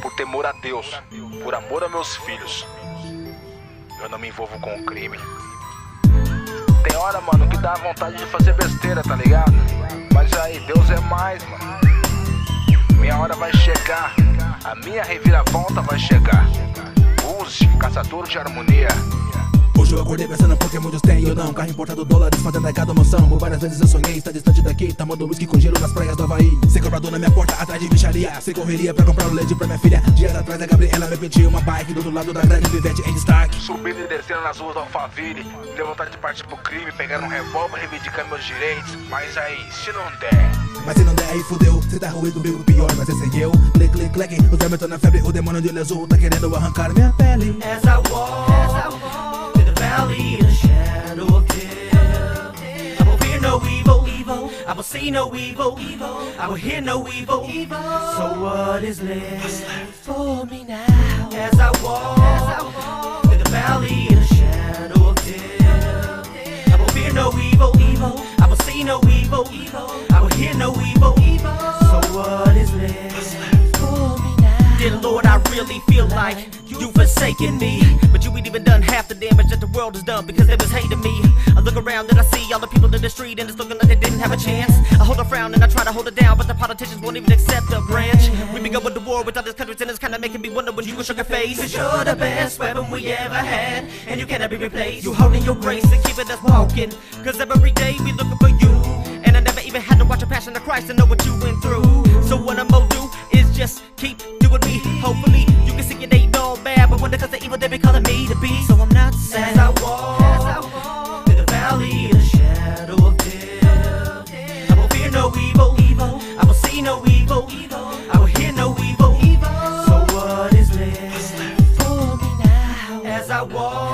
por temor a Deus, por amor a meus filhos, eu não me envolvo com o crime. Tem hora, mano, que dá vontade de fazer besteira, tá ligado? Mas aí, Deus é mais, mano. Minha hora vai chegar, a minha reviravolta vai chegar. Use, caçador de harmonia. Hoje eu acordei pensando porque muitos têm e eu não. Carro importado, dólares fazendo a cada mansão. Por várias vezes eu sonhei, está distante daqui. Tomando whisky com gelo nas praias do Havaí. Sem comprador na minha porta, atrás de bicharia. Sem correria pra comprar o leite pra minha filha. Dias atrás a Gabriela me pediu uma bike. Do outro lado da grade, Vivete em destaque. Subindo e descendo nas ruas do Alphaville. Deu vontade de partir pro crime, pegar um revólver, reivindicar meus direitos. Mas aí, se não der... Mas se não der aí fudeu, cê tá ruim comigo, pior vai ser sem eu. Click, click, click, os vermes tão na febre. O demônio de olho azul tá querendo arrancar minha pele. As I walk through the valley in the shadow of death, I will fear no evil, I will see no evil, I will hear no evil. So what is left for me now? As I walk through the valley in the shadow of death, I will fear no evil, I will see no evil, I will hear no evil. So what is left for me now? Dear Lord, I really feel like you've forsaken me, but you ain't even done half the damage that the world has done because they was hating me. I look around and I see all the people in the street and it's looking like they didn't have a chance. I hold a frown and I try to hold it down, but the politicians won't even accept a branch. We be going to war with other countries and it's kinda making me wonder when you shook your face. Cause you're the best weapon we ever had, and you cannot be replaced. You holding your grace and keeping us walking, cause every day we looking for you. And I never even had to watch a Passion of Christ to know what you went through. So what I'm gonna do is just keep doing me. Hopefully you can see it ain't all bad, but when it comes to evil they be calling me to be. So I'm not sad. As I walk through the valley in the shadow of death, I will fear no evil, I will see no evil, I will hear no evil. So what is left for me now? As I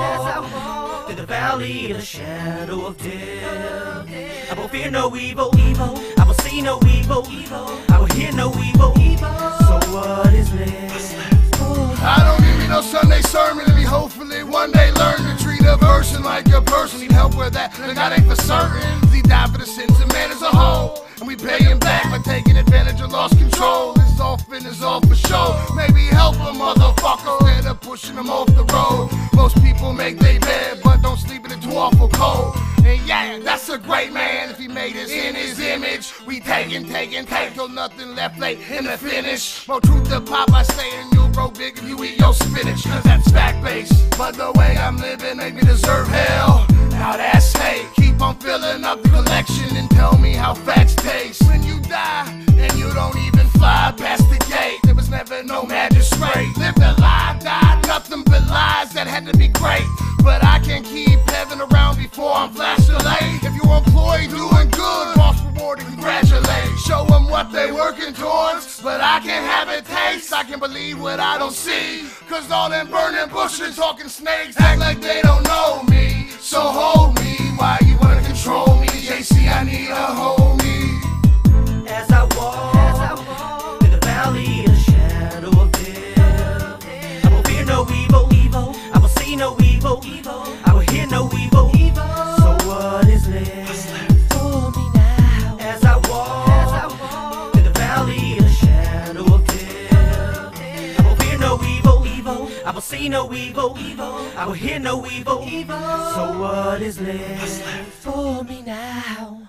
walk through the valley in the shadow of death, I will fear no evil, I will see no evil, I will hear no evil. So what is left for me? I don't need no Sunday sermon to be hopefully one day learn to treat a person like a person. Need help with that, and God ain't for certain. He died for the sins of man as a whole, and we pay him back by taking advantage of lost control. This often is all for show. Maybe help a motherfucker instead of pushing him off the road. Most people make their bed, but don't sleep in it too awful cold. And yeah, that's a great man if he made us in his image. We take till nothing left late in the finish. More truth to pop, I say, and you'll grow big if you eat your spinach. Cause that's fact-based, but the way I'm living make me deserve hell. Now that's hate. Keep on filling up the collection and tell me how facts taste. When you die and you don't even fly past the gate, there was never no magistrate. Lived a lie, died, nothing but lies that had to be great. But I can keep heaven around before I'm flashed late. If you're employed doing good, boss rewarded, congratulate. Show them what they working towards, but I can't have it taste. I can believe what I don't see, cause all them burning bushes, talking snakes, act like they don't know me. So hold me, why you wanna control me? JC, I need a homie. As I walk through the valley in the shadow of death, I will fear no evil, I will see no evil, I will hear no evil. So what is left for me now? As I walk through the valley in the shadow of death, I will fear no evil, I will see no evil, I will hear no evil. So what is left for me now?